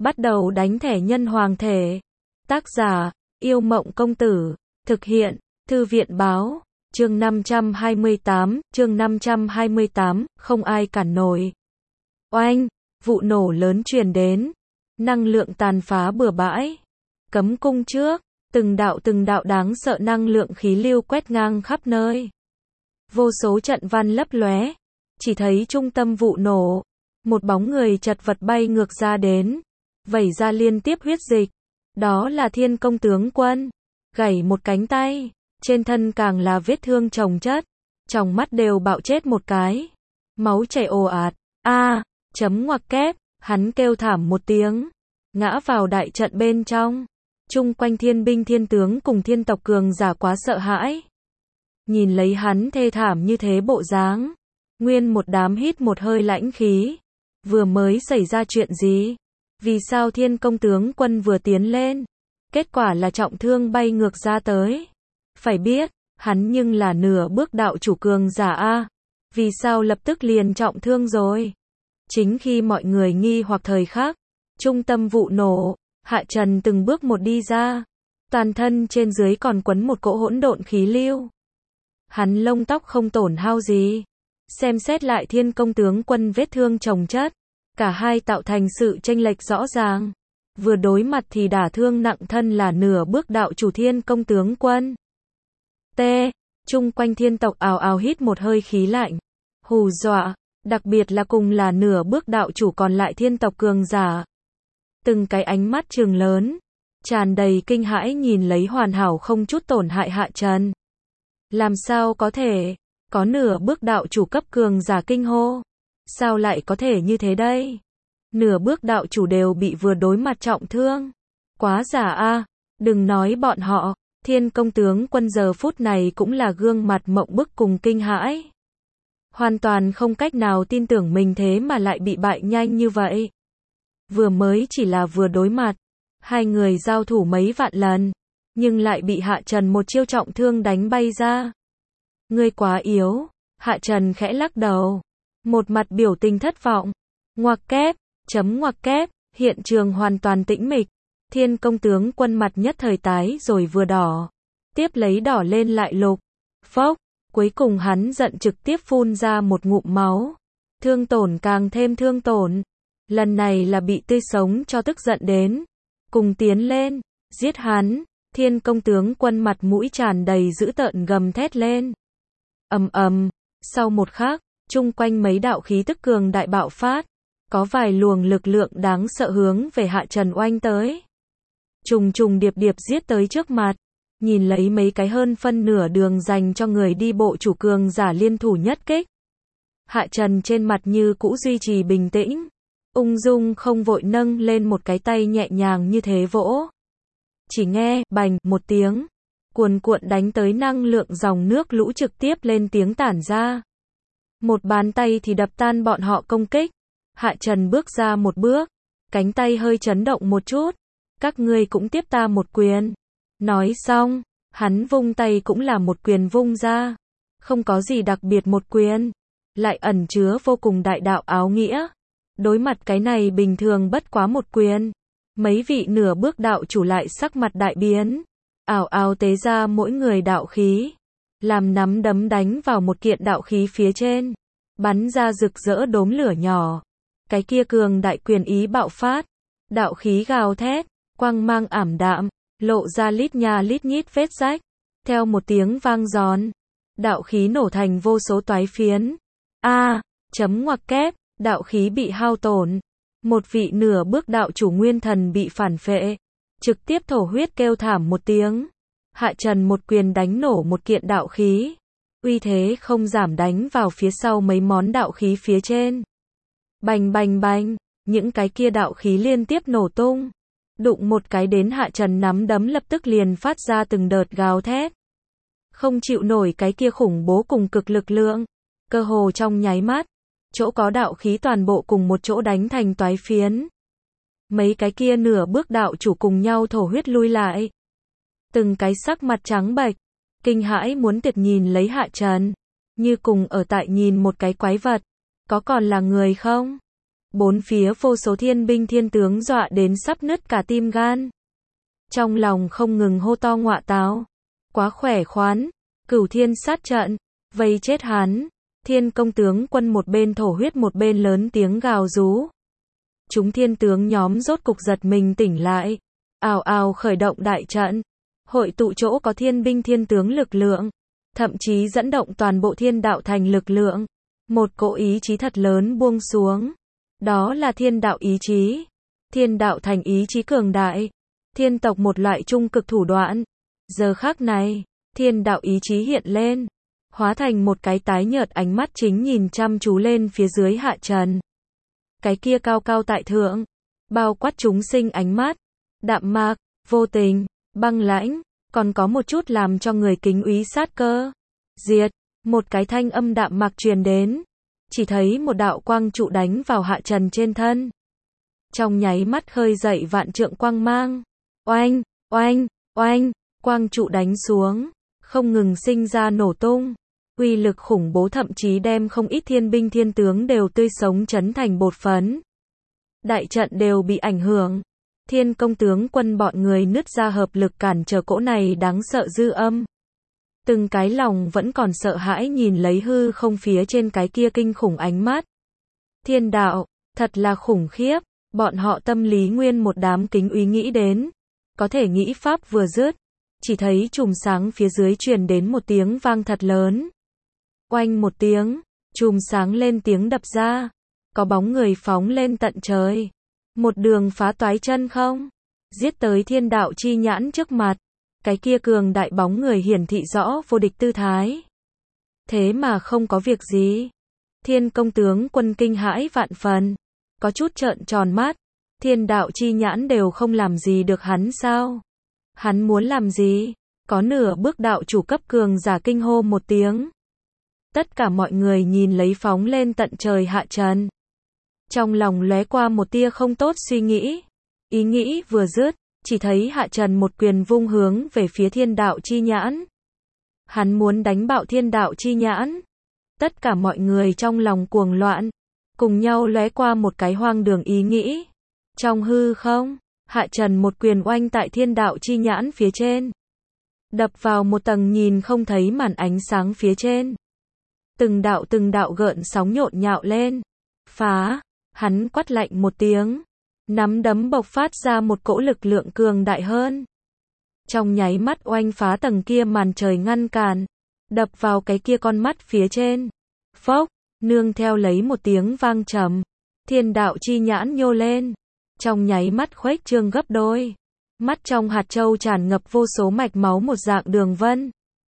Bắt đầu đánh thẻ nhân hoàng thể. Tác giả, Yêu Mộng Công Tử. Thực hiện, Thư viện Báo. Chương 528, không ai cản nổi. Oanh, vụ nổ lớn truyền đến. Năng lượng tàn phá bừa bãi. Cấm cung trước, từng đạo đáng sợ năng lượng khí lưu quét ngang khắp nơi. Vô số trận văn lấp lóe, chỉ thấy trung tâm vụ nổ, một bóng người chật vật bay ngược ra đến, vẩy ra liên tiếp huyết dịch. Đó là Thiên Công tướng quân, gãy một cánh tay, trên thân càng là vết thương chồng chất, trong mắt đều bạo chết một cái, máu chảy ồ ạt. Chấm ngoặc kép, hắn kêu thảm một tiếng, ngã vào đại trận bên trong. Chung quanh thiên binh thiên tướng cùng thiên tộc cường giả quá sợ hãi. Nhìn lấy hắn thê thảm như thế bộ dáng, nguyên một đám hít một hơi lãnh khí. Vừa mới xảy ra chuyện gì? Vì sao Thiên Công tướng quân vừa tiến lên, kết quả là trọng thương bay ngược ra tới? Phải biết, hắn nhưng là nửa bước đạo chủ cường giả a, vì sao lập tức liền trọng thương rồi? Chính khi mọi người nghi hoặc thời khắc, trung tâm vụ nổ, Hạ Trần từng bước một đi ra, toàn thân trên dưới còn quấn một cỗ hỗn độn khí lưu. Hắn lông tóc không tổn hao gì. Xem xét lại Thiên Công tướng quân vết thương chồng chất, cả hai tạo thành sự chênh lệch rõ ràng. Vừa đối mặt thì đả thương nặng thân là nửa bước đạo chủ Thiên Công tướng quân. Chung quanh thiên tộc ào ào hít một hơi khí lạnh, hù dọa, đặc biệt là cùng là nửa bước đạo chủ còn lại thiên tộc cường giả. Từng cái ánh mắt trừng lớn, tràn đầy kinh hãi nhìn lấy hoàn hảo không chút tổn hại Hạ Trần. Làm sao có thể, có nửa bước đạo chủ cấp cường giả kinh hô. Sao lại có thể như thế đây? Nửa bước đạo chủ đều bị vừa đối mặt trọng thương. Quá giả a, đừng nói bọn họ, Thiên Công tướng quân giờ phút này cũng là gương mặt mộng bức cùng kinh hãi. Hoàn toàn không cách nào tin tưởng mình thế mà lại bị bại nhanh như vậy. Vừa mới chỉ là vừa đối mặt, hai người giao thủ mấy vạn lần, nhưng lại bị Hạ Trần một chiêu trọng thương đánh bay ra. Ngươi quá yếu, Hạ Trần khẽ lắc đầu, một mặt biểu tình thất vọng. Ngoặc kép, chấm ngoặc kép, hiện trường hoàn toàn tĩnh mịch. Thiên Công tướng quân mặt nhất thời tái rồi vừa đỏ, tiếp lấy đỏ lên lại lục. Phốc, cuối cùng hắn giận trực tiếp phun ra một ngụm máu. Thương tổn càng thêm thương tổn. Lần này là bị tươi sống cho tức giận đến. Cùng tiến lên, giết hắn. Thiên Công tướng quân mặt mũi tràn đầy dữ tợn gầm thét lên. Sau một khắc, chung quanh mấy đạo khí tức cường đại bạo phát, có vài luồng lực lượng đáng sợ hướng về Hạ Trần oanh tới. Trùng trùng điệp điệp giết tới trước mặt, nhìn lấy mấy cái hơn phân nửa đường dành cho người đi bộ chủ cường giả liên thủ nhất kích. Hạ Trần trên mặt như cũ duy trì bình tĩnh, ung dung không vội nâng lên một cái tay nhẹ nhàng như thế vỗ. Chỉ nghe, bành, một tiếng, cuồn cuộn đánh tới năng lượng dòng nước lũ trực tiếp lên tiếng tản ra. Một bàn tay thì đập tan bọn họ công kích. Hạ Trần bước ra một bước, cánh tay hơi chấn động một chút. Các ngươi cũng tiếp ta một quyền. Nói xong, hắn vung tay cũng là một quyền vung ra. Không có gì đặc biệt một quyền, lại ẩn chứa vô cùng đại đạo áo nghĩa. Đối mặt cái này bình thường bất quá một quyền, mấy vị nửa bước đạo chủ lại sắc mặt đại biến, ào ào tế ra mỗi người đạo khí, làm nắm đấm đánh vào một kiện đạo khí phía trên, bắn ra rực rỡ đốm lửa nhỏ. Cái kia cường đại quyền ý bạo phát, đạo khí gào thét, quang mang ảm đạm, lộ ra lít nha lít nhít vết rách. Theo một tiếng vang giòn, đạo khí nổ thành vô số toái phiến. Chấm ngoặc kép, đạo khí bị hao tổn. Một vị nửa bước đạo chủ nguyên thần bị phản phệ, trực tiếp thổ huyết kêu thảm một tiếng. Hạ Trần một quyền đánh nổ một kiện đạo khí, uy thế không giảm đánh vào phía sau mấy món đạo khí phía trên. Bành bành bành, những cái kia đạo khí liên tiếp nổ tung, đụng một cái đến Hạ Trần nắm đấm lập tức liền phát ra từng đợt gào thét. Không chịu nổi cái kia khủng bố cùng cực lực lượng, cơ hồ trong nháy mắt, chỗ có đạo khí toàn bộ cùng một chỗ đánh thành toái phiến. Mấy cái kia nửa bước đạo chủ cùng nhau thổ huyết lui lại. Từng cái sắc mặt trắng bệch, kinh hãi muốn tuyệt nhìn lấy Hạ Trần, như cùng ở tại nhìn một cái quái vật. Có còn là người không? Bốn phía vô số thiên binh thiên tướng dọa đến sắp nứt cả tim gan. Trong lòng không ngừng hô to ngọa táo. Quá khỏe khoắn, Cửu Thiên sát trận, vây chết hắn. Thiên công tướng quân một bên thổ huyết một bên lớn tiếng gào rú. Chúng thiên tướng nhóm rốt cục giật mình tỉnh lại. Ào ào khởi động đại trận. Hội tụ chỗ có thiên binh thiên tướng lực lượng. Thậm chí dẫn động toàn bộ thiên đạo thành lực lượng. Một cỗ ý chí thật lớn buông xuống. Đó là thiên đạo ý chí. Thiên đạo thành ý chí cường đại. Thiên tộc một loại trung cực thủ đoạn. Giờ khắc này, thiên đạo ý chí hiện lên. Hóa thành một cái tái nhợt ánh mắt chính nhìn chăm chú lên phía dưới Hạ Trần. Cái kia cao cao tại thượng. Bao quát chúng sinh ánh mắt. Đạm mạc, vô tình, băng lãnh. Còn có một chút làm cho người kính úy sát cơ. Diệt, một cái thanh âm đạm mạc truyền đến. Chỉ thấy một đạo quang trụ đánh vào Hạ Trần trên thân. Trong nháy mắt khơi dậy vạn trượng quang mang. Oanh, oanh, oanh, quang trụ đánh xuống. Không ngừng sinh ra nổ tung. Uy lực khủng bố thậm chí đem không ít thiên binh thiên tướng đều tươi sống chấn thành bột phấn. Đại trận đều bị ảnh hưởng. Thiên công tướng quân bọn người nứt ra hợp lực cản trở cỗ này đáng sợ dư âm. Từng cái lòng vẫn còn sợ hãi nhìn lấy hư không phía trên cái kia kinh khủng ánh mắt. Thiên đạo, thật là khủng khiếp, bọn họ tâm lý nguyên một đám kính úy nghĩ đến. Có thể nghĩ pháp vừa dứt, chỉ thấy chùm sáng phía dưới truyền đến một tiếng vang thật lớn. Oanh một tiếng, chùm sáng lên tiếng đập ra, có bóng người phóng lên tận trời. Một đường phá toái chân không, giết tới thiên đạo chi nhãn trước mặt. Cái kia cường đại bóng người hiển thị rõ vô địch tư thái. Thế mà không có việc gì. Thiên công tướng quân kinh hãi vạn phần. Có chút trợn tròn mắt. Thiên đạo chi nhãn đều không làm gì được hắn sao? Hắn muốn làm gì? Có nửa bước đạo chủ cấp cường giả kinh hô một tiếng. Tất cả mọi người nhìn lấy phóng lên tận trời Hạ Trần. Trong lòng lóe qua một tia không tốt suy nghĩ. Ý nghĩ vừa dứt, chỉ thấy Hạ Trần một quyền vung hướng về phía thiên đạo chi nhãn. Hắn muốn đánh bạo thiên đạo chi nhãn. Tất cả mọi người trong lòng cuồng loạn, cùng nhau lóe qua một cái hoang đường ý nghĩ. Trong hư không, Hạ Trần một quyền oanh tại thiên đạo chi nhãn phía trên. Đập vào một tầng nhìn không thấy màn ánh sáng phía trên. Từng đạo gợn sóng nhộn nhạo lên. Phá, hắn quát lạnh một tiếng. Nắm đấm bộc phát ra một cỗ lực lượng cường đại hơn. Trong nháy mắt oanh phá tầng kia màn trời ngăn cản. Đập vào cái kia con mắt phía trên. Phốc, nương theo lấy một tiếng vang trầm. Thiên đạo chi nhãn nhô lên. Trong nháy mắt khuếch trương gấp đôi. Mắt trong hạt châu tràn ngập vô số mạch máu một dạng đường vân.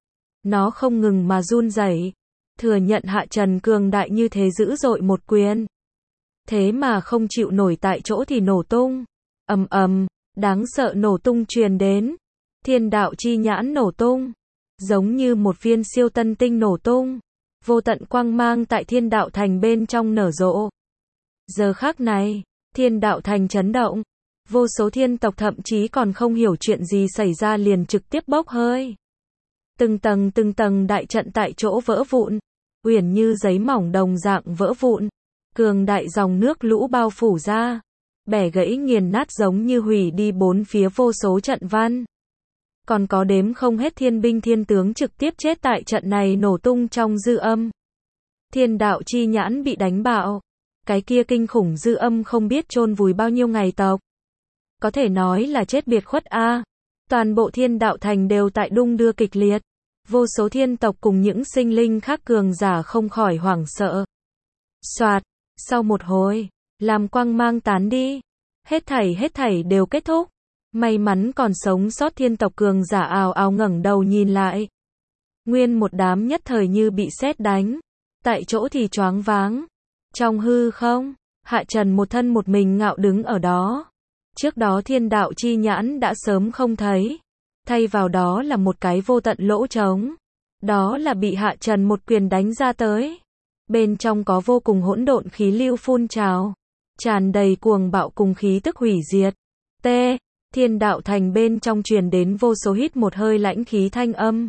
Nó không ngừng mà run rẩy, thừa nhận Hạ Trần cường đại như thế dữ dội một quyền. Thế mà không chịu nổi tại chỗ thì nổ tung. Ầm ầm, đáng sợ nổ tung truyền đến. Thiên đạo chi nhãn nổ tung, giống như một viên siêu tân tinh nổ tung. Vô tận quang mang tại thiên đạo thành bên trong nở rộ. Giờ khắc này, thiên đạo thành chấn động. Vô số thiên tộc thậm chí còn không hiểu chuyện gì xảy ra liền trực tiếp bốc hơi. Từng tầng đại trận tại chỗ vỡ vụn. Uyển như giấy mỏng đồng dạng vỡ vụn. Cường đại dòng nước lũ bao phủ ra. Bẻ gãy nghiền nát giống như hủy đi bốn phía vô số trận văn. Còn có đếm không hết thiên binh thiên tướng trực tiếp chết tại trận này nổ tung trong dư âm. Thiên đạo chi nhãn bị đánh bạo. Cái kia kinh khủng dư âm không biết chôn vùi bao nhiêu ngày tộc. Có thể nói là chết biệt khuất a. Toàn bộ thiên đạo thành đều tại đung đưa kịch liệt. Vô số thiên tộc cùng những sinh linh khác cường giả không khỏi hoảng sợ. Soạt, sau một hồi, làm quang mang tán đi. Hết thảy đều kết thúc. May mắn còn sống sót thiên tộc cường giả ào ào ngẩng đầu nhìn lại. Nguyên một đám nhất thời như bị sét đánh. Tại chỗ thì choáng váng. Trong hư không, Hạ Trần một thân một mình ngạo đứng ở đó. Trước đó thiên đạo chi nhãn đã sớm không thấy. Thay vào đó là một cái vô tận lỗ trống. Đó là bị Hạ Trần một quyền đánh ra tới. Bên trong có vô cùng hỗn độn khí lưu phun trào. Tràn đầy cuồng bạo cùng khí tức hủy diệt. T. Thiên đạo thành bên trong truyền đến vô số hít một hơi lãnh khí thanh âm.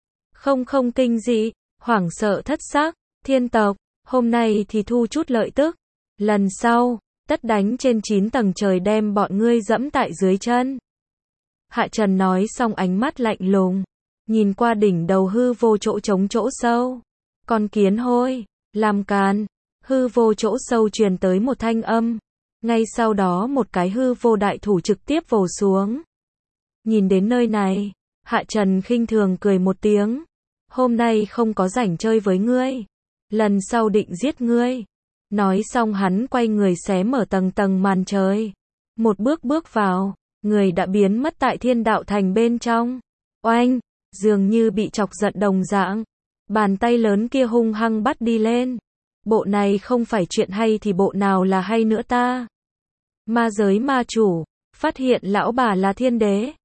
Không kinh dị, hoảng sợ thất xác, thiên tộc, hôm nay thì thu chút lợi tức. Lần sau, tất đánh trên 9 tầng trời đem bọn ngươi dẫm tại dưới chân. Hạ Trần nói xong ánh mắt lạnh lùng, nhìn qua đỉnh đầu hư vô chỗ trống chỗ sâu. Con kiến hôi, làm càn. Hư vô chỗ sâu truyền tới một thanh âm. Ngay sau đó một cái hư vô đại thủ trực tiếp vồ xuống. Nhìn đến nơi này, Hạ Trần khinh thường cười một tiếng. Hôm nay không có rảnh chơi với ngươi. Lần sau định giết ngươi. Nói xong hắn quay người xé mở tầng tầng màn trời. Một bước bước vào, người đã biến mất tại thiên đạo thành bên trong. Oanh, dường như bị chọc giận đồng dạng. Bàn tay lớn kia hung hăng bắt đi lên. Bộ này không phải chuyện hay thì bộ nào là hay nữa ta? Ma giới ma chủ, phát hiện lão bà là thiên đế.